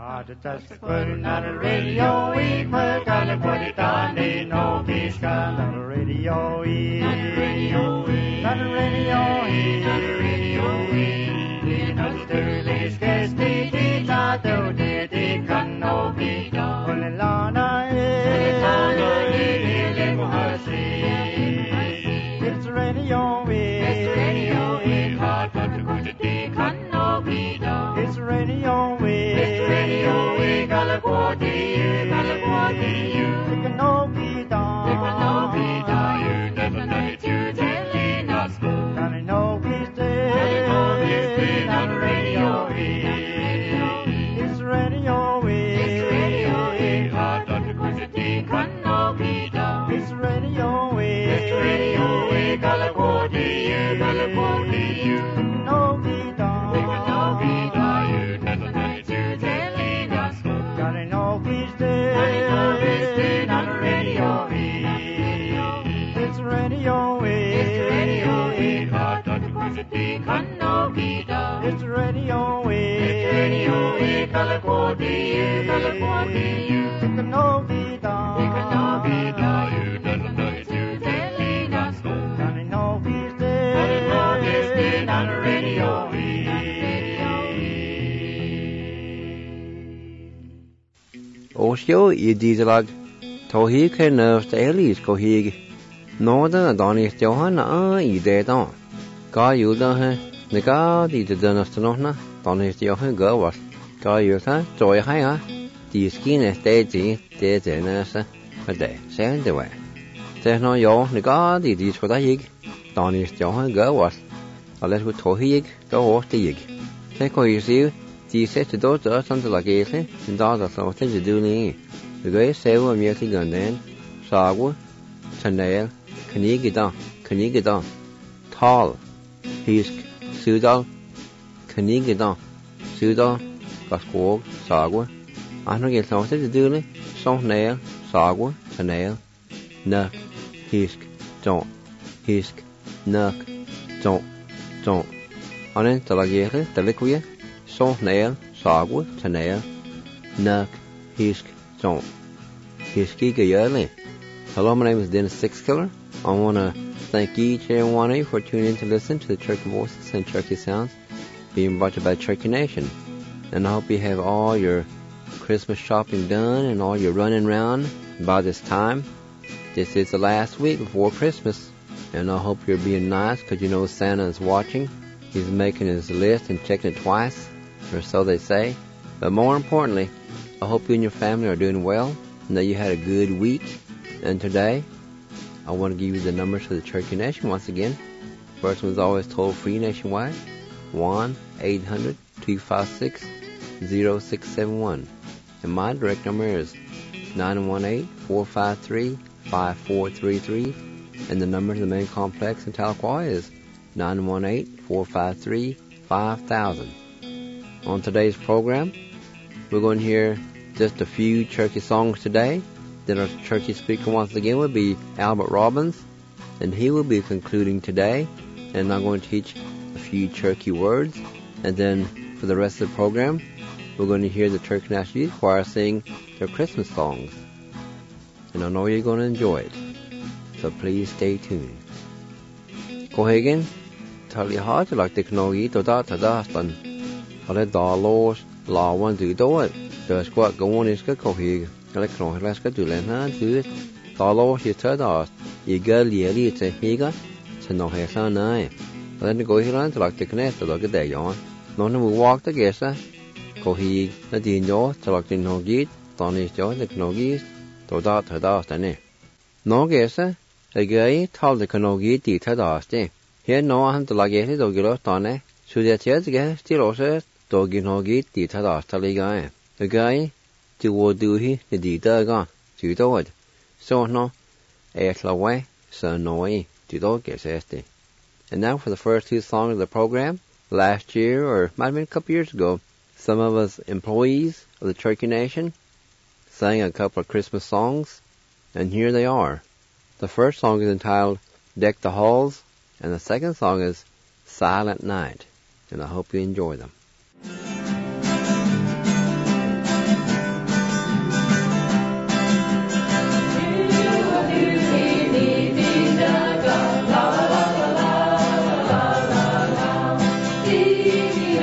Just putting on the radio, we put on the put it on the no peace gun on the radio, on the radio, on the radio, on the radio, on the early sketch, the not do the can no be done. Only Lana is it's radio, it's radio, hard but to go to the can no be done. It's radio, it's radio, we got what you, it can no be done. It can no be done. You never know to telling us. Can I know peace day? On the radio, it's radio, it's radio, hard but to go to the can no be done. It's radio, we got what you, no be done. It can no be done. You never know to telling us. Can I know peace day? On the radio, it's radio, hard but to go to the can no be done. It's radio, we got what you, it can no be done. It can no be done. You never know to telling us. Can I know peace day? On the radio, Osio I dieselag tohi ke nervst elis ko hig norda danis Johanna I det on ga juda he nega di de danastona danis Johanna go was ga yuta joy ha di skin esteti de denasa ade send the way there's no yo nega di choda hig danis Johanna go was alles with tohi go off the hig take ko you die zette dood uit aan de lagere en daar dat wat je doen niet. De geest zeeuw om je te gaan dan, sago, toneel, knigedan, tal, hisk, sudal, knigedan, sudal, gaskoog, sago. Aan nog iets wat je doen niet, soneel, sago, toneel, nek, hisk, nek, ton. Aan de lagere, de liquide. Nail, sago, toneel, nuk, hisk, zon. Hiski gayerly. Hello, my name is Dennis Sixkiller. I want to thank each and every one of you for tuning in to listen to the Cherokee Voices and Cherokee Sounds being brought to you by Cherokee Nation. And I hope you have all your Christmas shopping done and all your running around by this time. This is the last week before Christmas. And I hope you're being nice because you know Santa is watching. He's making his list and checking it twice. Or so they say. But more importantly, I hope you and your family are doing well and that you had a good week. And today, I want to give you the numbers for the Cherokee Nation once again. First one is always toll-free nationwide, 1-800-256-0671. And my direct number is 918-453-5433. And the number to the main complex in Tahlequah is 918-453-5000. On today's program, we're going to hear just a few Cherokee songs today. Then our Cherokee speaker once again will be Albert Robbins, and he will be concluding today. And I'm going to teach a few Cherokee words. And then for the rest of the program, we're going to hear the Cherokee National Youth Choir sing their Christmas songs. And I know you're going to enjoy it. So please stay tuned. Kohagen, tell you how to like the Knogi to that. Alle dalos la one do it. The squat go on is go here. Like no let's go to learn how to do it. Dalos you tell us. You go really it's a higa. So no hair son I. Then go here and like the connect to look at there on. None will walk the guess. Go here the dino to like the no git. Don't is joy the no git. To that then. No guess. The guy told the no git the tadaste. Here no one to like it or get off on. So that yes again still also Doggy no git the tadastali guy. The guy to what do he the dita to do it. So no la way, so no way to dog guess este. And now for the first two songs of the program. Last year, or might have been a couple years ago, some of us employees of the Cherokee Nation sang a couple of Christmas songs, and here they are. The first song is entitled Deck the Halls, and the second song is Silent Night. And I hope you enjoy them.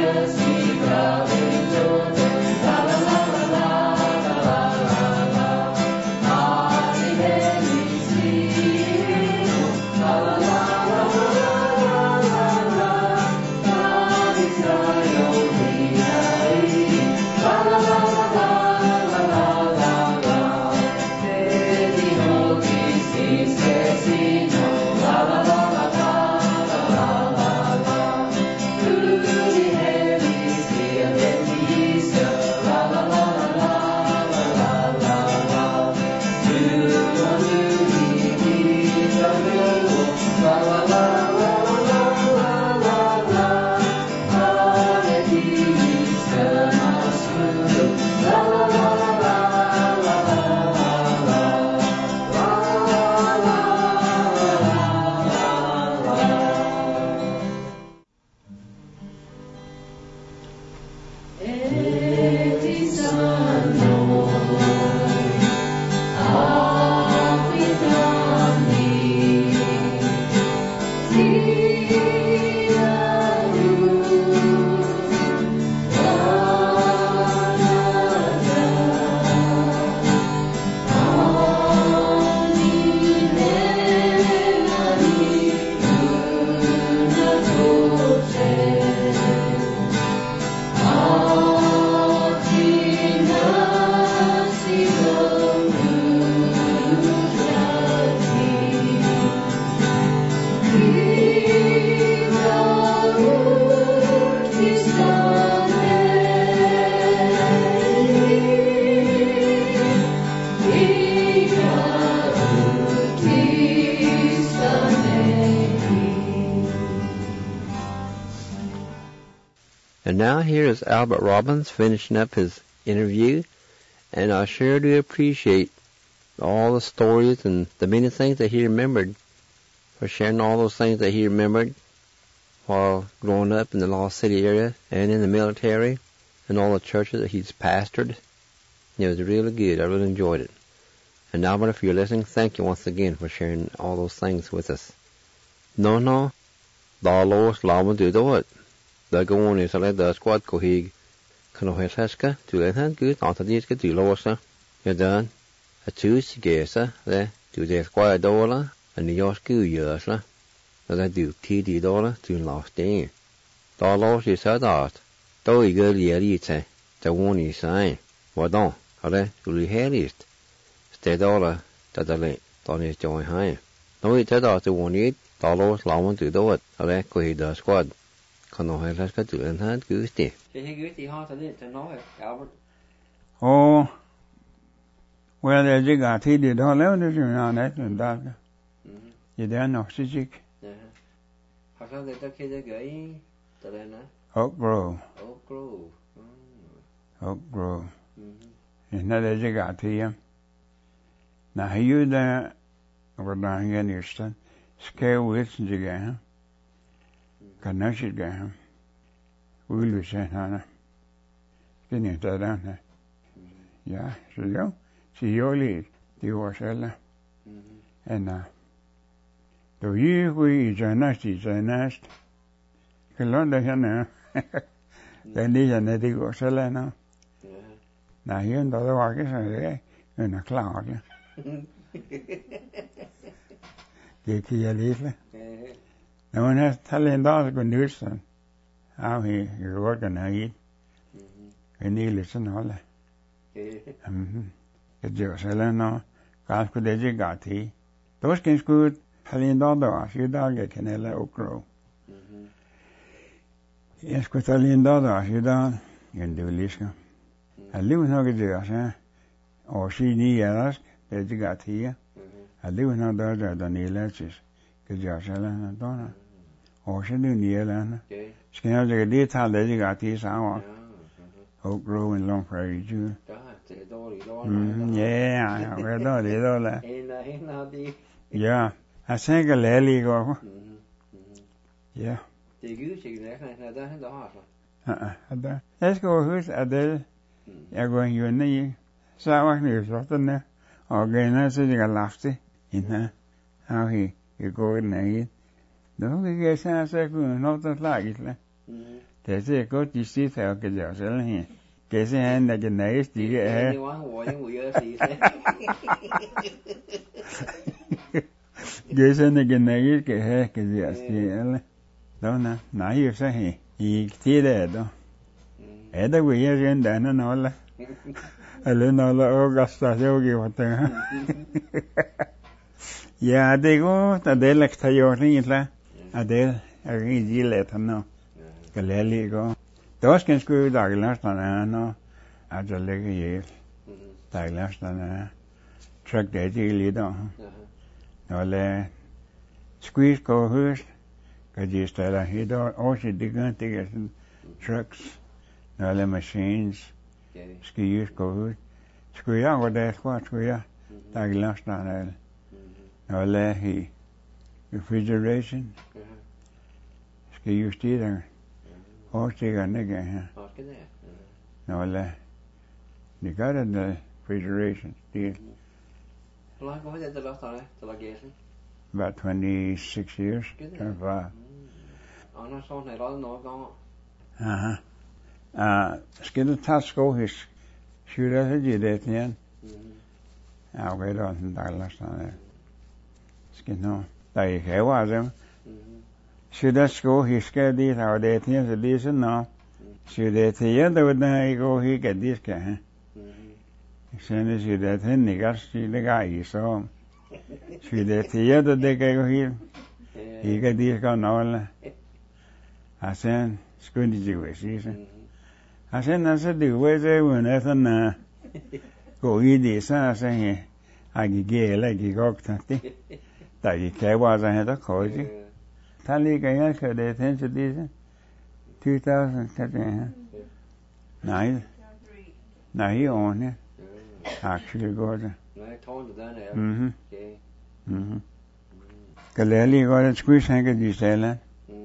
And now here is Albert Robbins finishing up his interview, and I sure do appreciate all the stories and the many things that he remembered, for sharing all those things that he remembered while growing up in the Lost City area and in the military and all the churches that he's pastored. It was really good. I really enjoyed it. And Albert, if you're listening, thank you once again for sharing all those things with us. No, the Lord Laman do the what? The go on is a let the squad go he can have Heska to let her good on the disc to Losa. You're done. A choose gesa there to the squad dollar and the Yosku years la. That I do $TD to last day. The Lord is a dart. Though you go the one is saying, what don't, are they to the hairist? Stay dollar that the late, don't is join high. No, it's a dart to one eat, the Lord Laman to do it, are they go he the squad. Kan nog helst ska du en hand gusti. Det gusti har det till något Albert. Oh. Well, there's a guy he did all of this on that and that. You there no sick. Ja. Har så det kede gøy. Der er na. Oak Grove. Oak Grove. Oak Grove. Isn't that a guy here? Now you there over down here in Houston. Scare with the guy. Kan jeg ikke gøre udløse henne. Det er ikke der. Ja, så jo. Så jo lidt. Det var selv. Og da jeg går i næst. Kan lande henne. Den lige det går selv nu. Nej, her der var ikke sådan det. Men er klar det. Det kan jeg lidt. Now when I tell you that good news, son, how you're working now, eat, and you listen all that. It's just a little, God could edge got he. Those can good, telling that you don't get can a Oak Grove. Yes, could telling that you don't, you can do listen. I live in Hoggy, or she need ask, that you got here. I live in other than the elections. Georgiana Donna. Or she knew Nealana. She knows a detail that you got this hour. Oak Grove in Long Prairie, Jew. Yeah, we're not it all. Yeah, I think a lily go. Yeah. Let's go who's Adele. You're going you and me. So I want to do something. Or again, I said you got lofty in her. How he. You go in there. No, we get a second, not that like it. Thế thì có chỉ sĩ theo cái giáo sẽ là hi. Cái gì hắn là cái này chỉ cái Cái gì quá ngồi những người ơi xì thế. cái gì là cái này cái giáo sĩ là đó nè nãy giờ sẽ hi. Ý thì đấy đó. Ở đây bây giờ riêng đã nó nói là lên nói là Augusta cho cái hoạt động. Ya đây có ta đây là thay đổi như thế. À đây cái gì lệ thằng nào. Cái lệ li có. Đó skal skulle dagligdagsstandene nå at det ligger i dagligdagsstandene trykk det tidlig da. Når det squeeze går hus, kan de stelle hit også de kan ikke trucks. Når det machines squeeze går hus. Skulle jeg gå der for skulle jeg dagligdagsstandene. Når det i refrigeration skal justere. Også nigga her. No, they got in the refrigeration deal. How long ago was it the last time the location? About 26 years. 25. Annars sånn her da nå ganger. Skal du ta sko his skjura til det igjen? Ja, ok, da den dagligdagsstanden. Skal nå. Da jeg ikke var dem. Should that go he scared these our day things at least no. Should they say the would I go he get this guy. Send is that thing they got see the guy so. Should they say the day go here. He got this guy no. I said school did you see. I said the way they when nothing go eat this I say I get like he got that. That he care was I had a cozy. Tali kaya ka de then to this 2000 something. Now he on it. Actually got it. Kaleli got it squeeze hang at this island.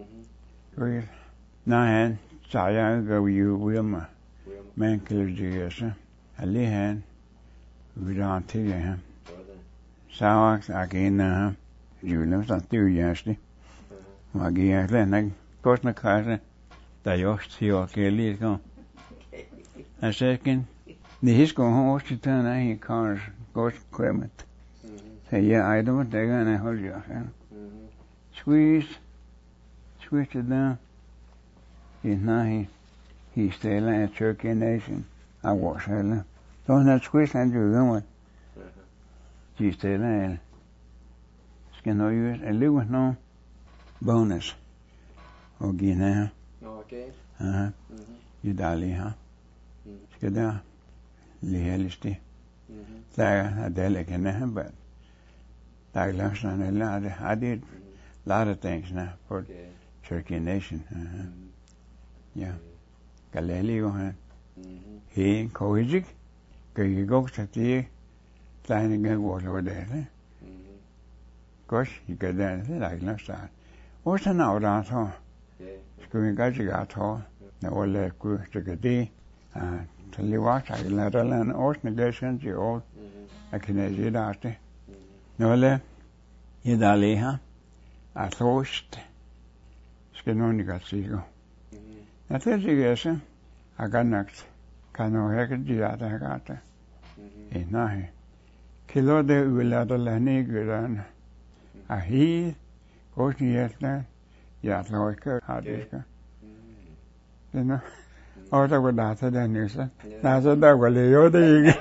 Now hand saya go you Wilma. Man killed Jesus. Ali hand we don't tell him. Sawax again you know something yesterday. Magia then course na casa da yo ke li go a second the his go home to turn I cars goes equipment say yeah I don't they gonna hold you squeeze it down he's not he stay like Turkey nation I was hell don't that squeeze and you going she stay like skin no use and live with no bonus. Okay now. Okay. You dali ha. Skal der læreligste. Der er det kan have but der er sådan en lot. I did a lot of things now for Turkey nation. Yeah. Galeli go ha. He Kojic. Kan you go to the kleine gang over there. Gosh, you get that like last time. What's an hour on so? Going got to the old good to get day. Till you watch, I let her learn all negations, you all. I can edge it out. No, you daliha. I thought, skin only got see go. That is the guess. I got next. Can no heck do that. I got it. It's not. Kilo de ulada lani gudan. A he. Goes to yesterday. Yeah, so I could. How did you? You know? Oh, that would not have done this. That's a dog. Well, you're the.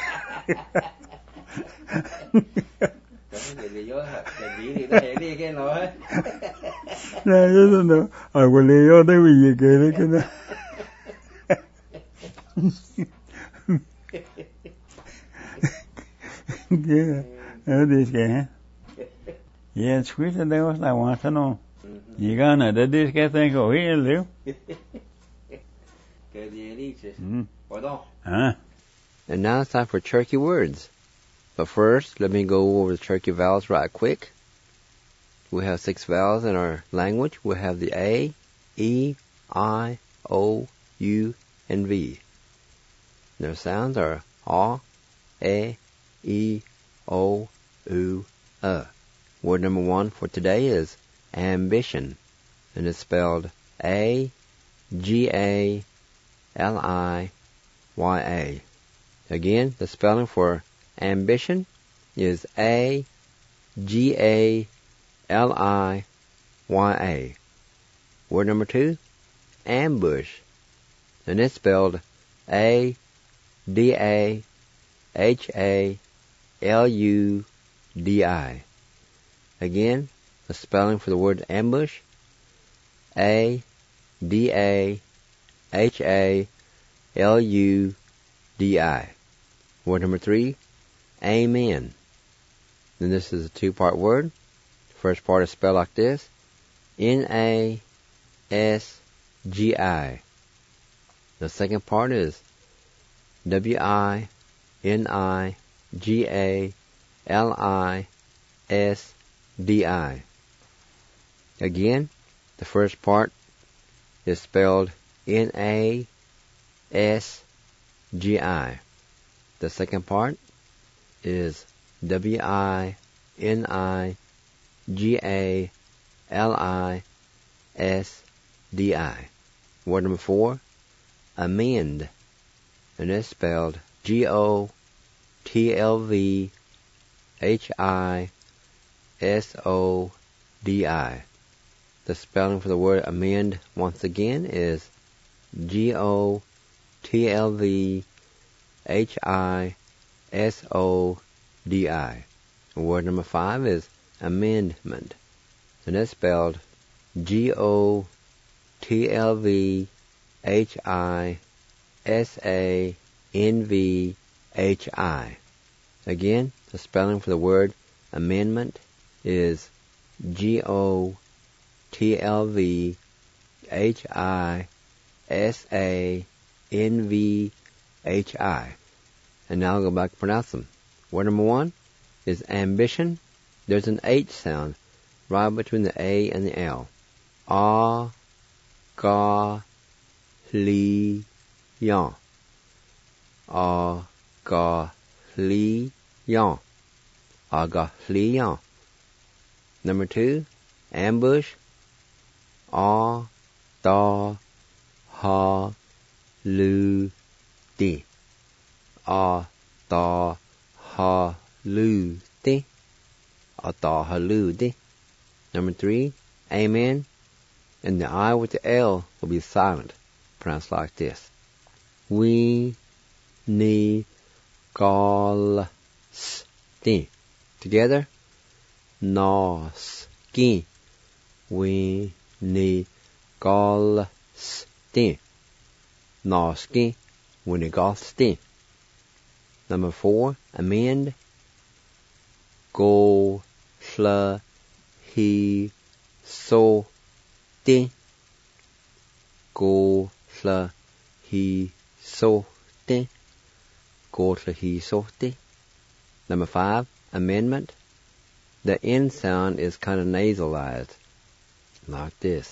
No, you don't know. I will lay your day with you, get it. Yeah, this guy. Yeah, it's sweet that they was I want to know. You gonna did this guy think oh here live? And now it's time for Turkey words. But first, let me go over the Turkey vowels right quick. We have 6 vowels in our language. We have the A, E, I, O, U, and V. Their sounds are A, E, O, U, Word number 1 for today is ambition, and it's spelled A, A-G-A-L-I-Y-A. Again, the spelling for ambition is A-G-A-L-I-Y-A. Word number 2, ambush. And it's spelled A-D-A-H-A-L-U-D-I. Again, the spelling for the word ambush, A-D-A-H-A-L-U-D-I. Word number 3, amen. And this is a two-part word. The first part is spelled like this, N-A-S-G-I. The second part is W-I-N-I-G-A-L-I-S-D-I. Again, the first part is spelled N-A-S-G-I. The second part is W-I-N-I-G-A-L-I-S-D-I. Word number 4, amend. And it's spelled G-O-T-L-V-H-I-S-O-D-I. The spelling for the word amend once again is G-O-T-L-V-H-I-S-O-D-I. Word number 5 is amendment. And it's spelled G-O-T-L-V-H-I-S-A-N-V-H-I. Again, the spelling for the word amendment is G-O-T-L-V-H-I-S-A-N-V-H-I. And now I'll go back and pronounce them. Word number 1 is ambition. There's an H sound right between the A and the L. A-Ga-Li-Yan. A-Ga-Li-Yan. A-Ga-Li-Yan. Number 2, ambush. A-Da-Ha-Lu-Di. A-Da-Ha-Lu-Di. A-Da-Ha-Lu-Di. Number 3, amen. And the I with the L will be silent, pronounced like this. We-ni-gal-sti. Together, no-ski. We-ni-gal-sti. No-ski. We-ni-gal-sti. Number 4, amend. Go-sla-he-so-ti. Go-sla-he-so-ti. Go-sla-he-so-ti. Number 5, amendment. The N sound is kind of nasalized, like this.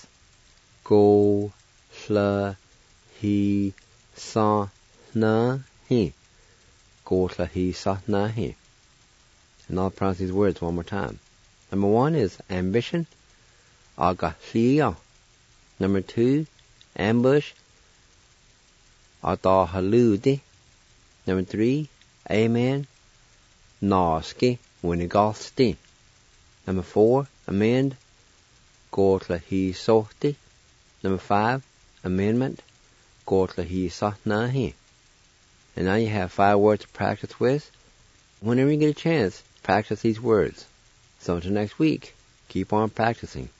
Go-sla-he-sa-na-hi. Go-sla-he-sa-na-hi. And I'll pronounce these words one more time. Number 1 is ambition. A-Ga-Li-Ya. Number 2, ambush. A-Da-Ha-Lu-Di. Number 3, amen. No-ski. We-ni-gal-sti. Number 4, amend. Go-sla-he-so-ti. Number 5, amendment. Go-sla-he-sa-na-hi. And now you have 5 words to practice with. Whenever you get a chance, practice these words. So until next week, keep on practicing.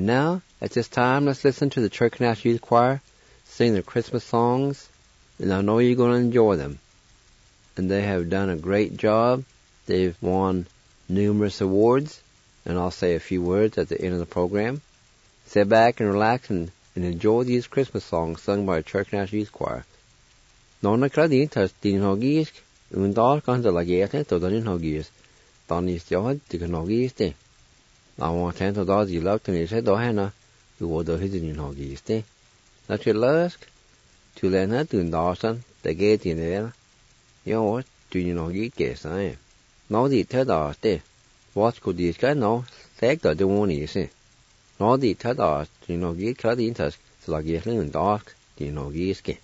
And now, at this time, let's listen to the Church National Youth Choir sing their Christmas songs, and I know you're going to enjoy them. And they have done a great job. They've won numerous awards, and I'll say a few words at the end of the program. Sit back and relax and enjoy these Christmas songs sung by the Church National Youth Choir. Nonna Cradin tas din hogis, undar kan de lagete to din hogis. Dan is jod de hogis de. I want to do the luck and say do hana, you would do his din hogis de. Not your lusk, to learn how to darsan, the gate in there. You know what, do you know you guess I am. No the tada de. What could this guy know? Take the one is it. No the tada, you know, get Cradin tas, so like getting in dark, do you know giske.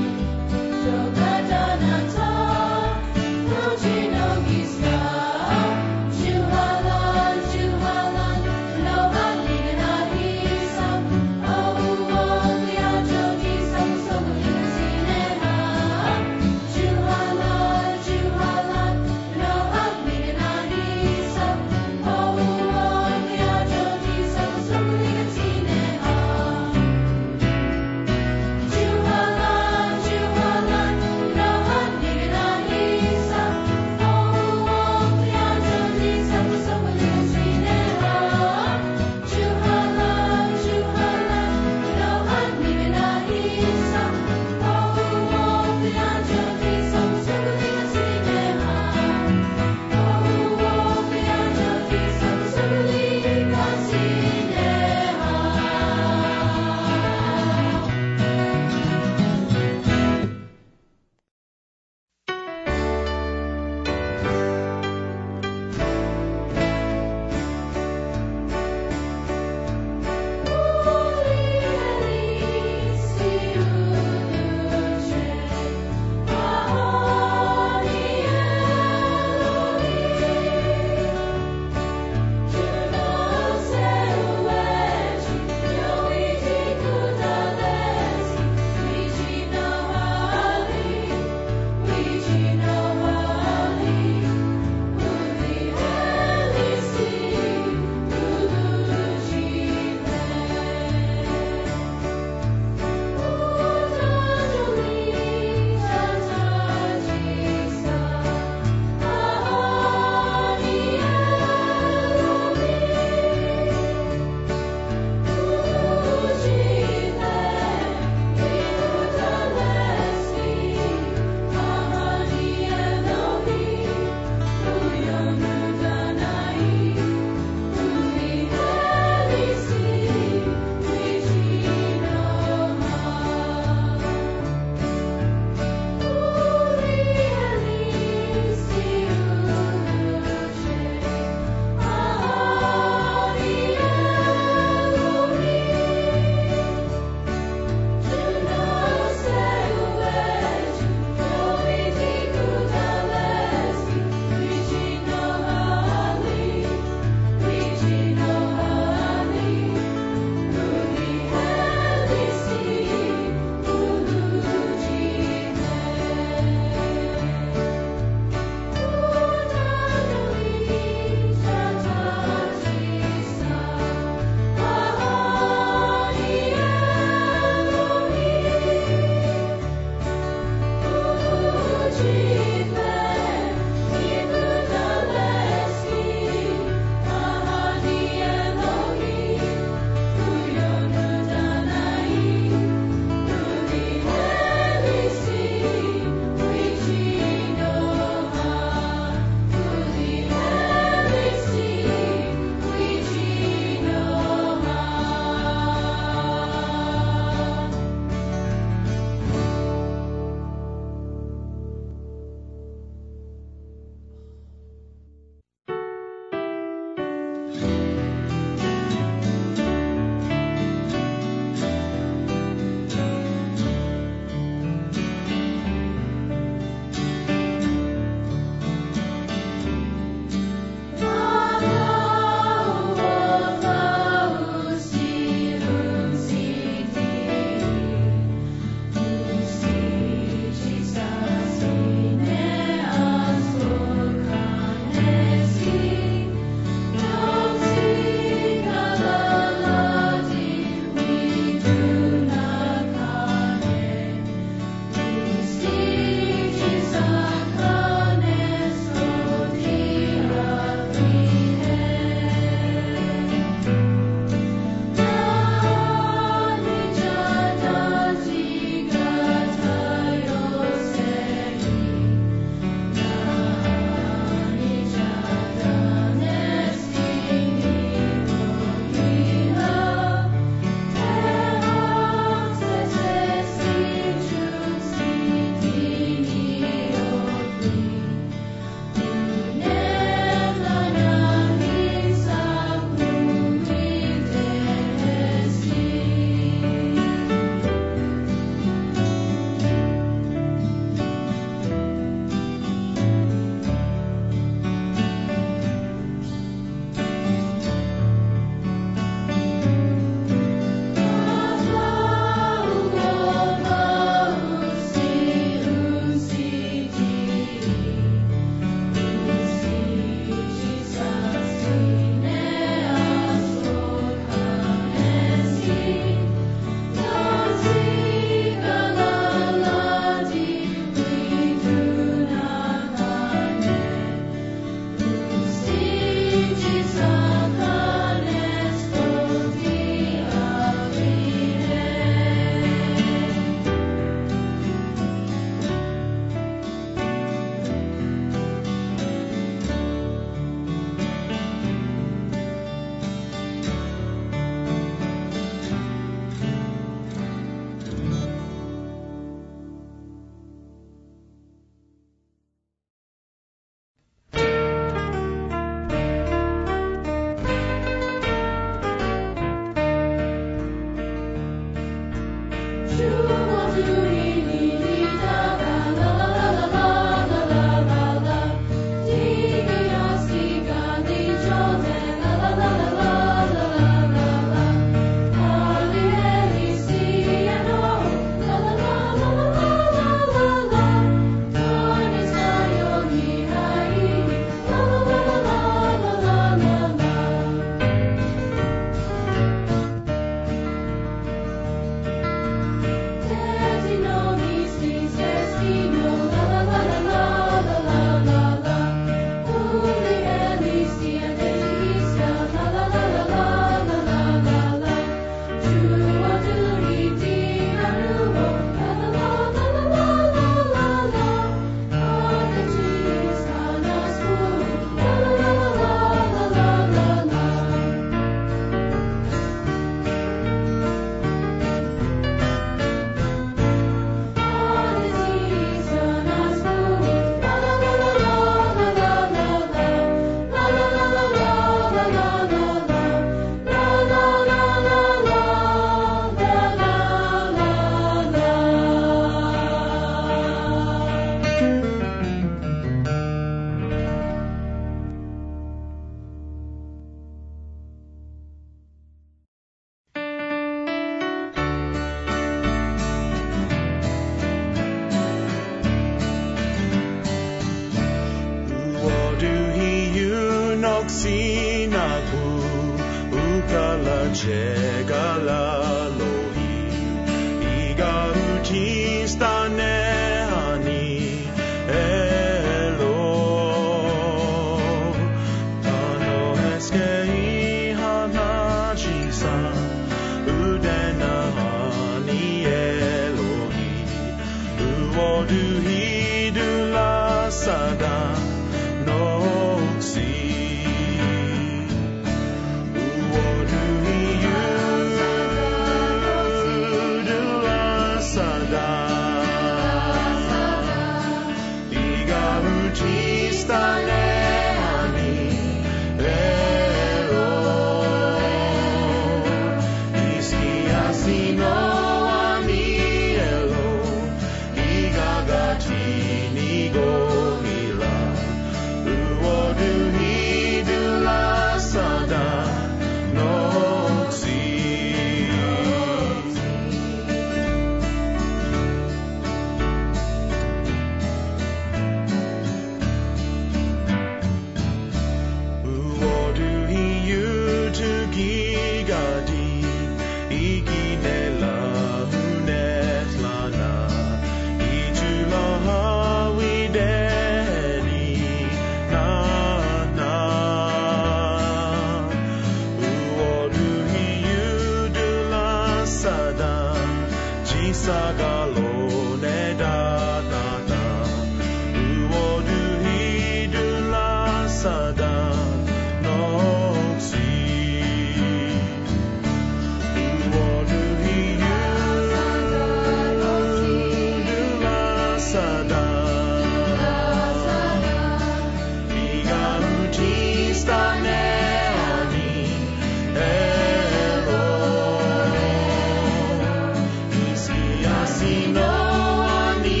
Asino ani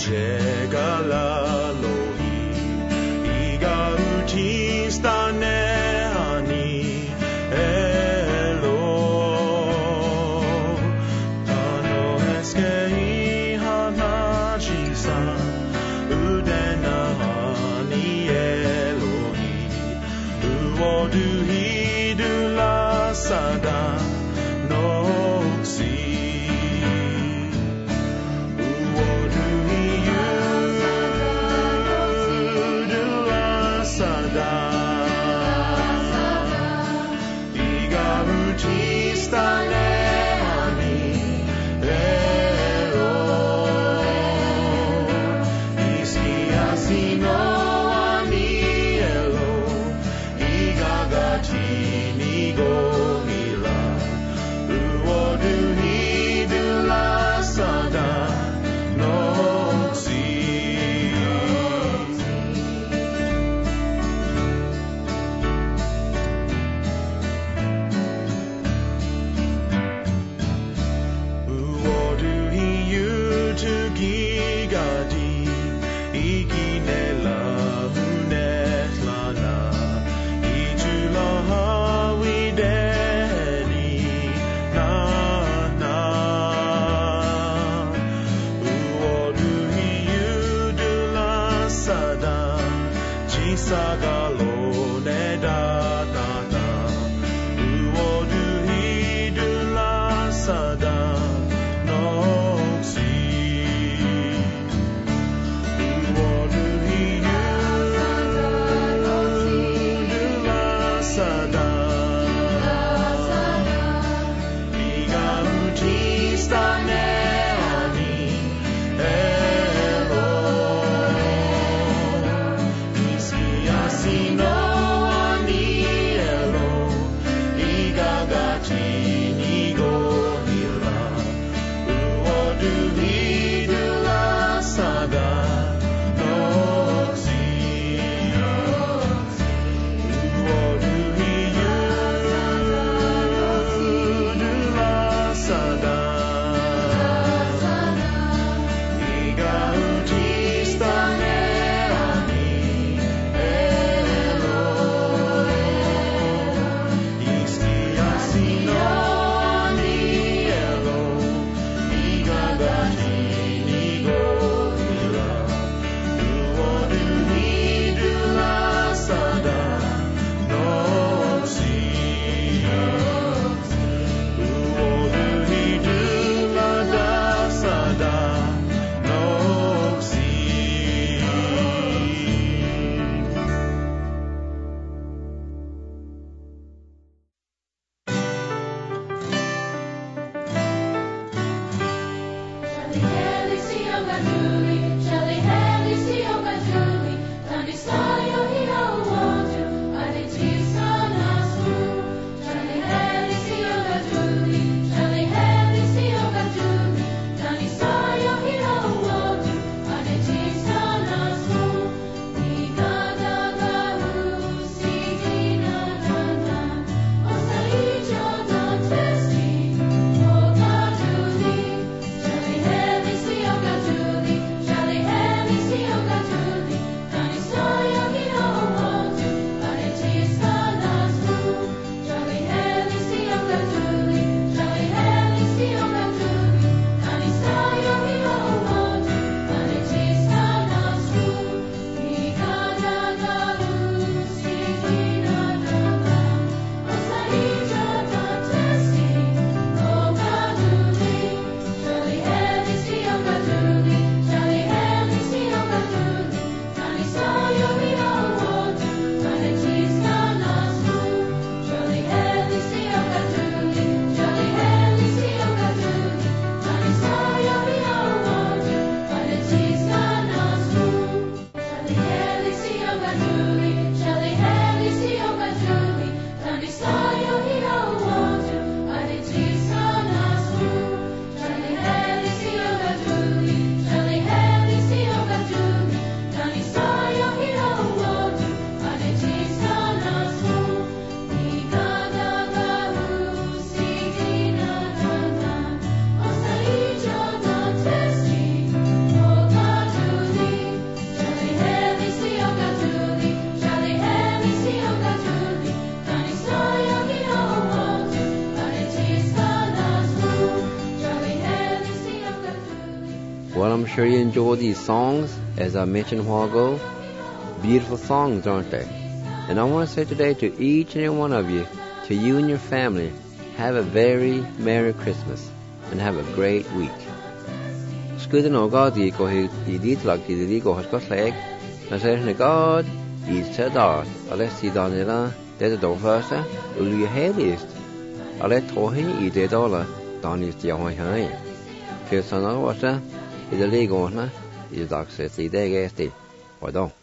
Sino ani sure you enjoy these songs. As I mentioned a while ago, beautiful songs, aren't they? And I want to say today to each and every one of you, to you and your family, have a very Merry Christmas and have a great week. Scuda no God di go hi di lag di go has got leg. Na say God is said that unless you done it there's a door first will you head is I let tohi I did all done is the only high. Because I know what is a legal one is dog says the day guess the or don't.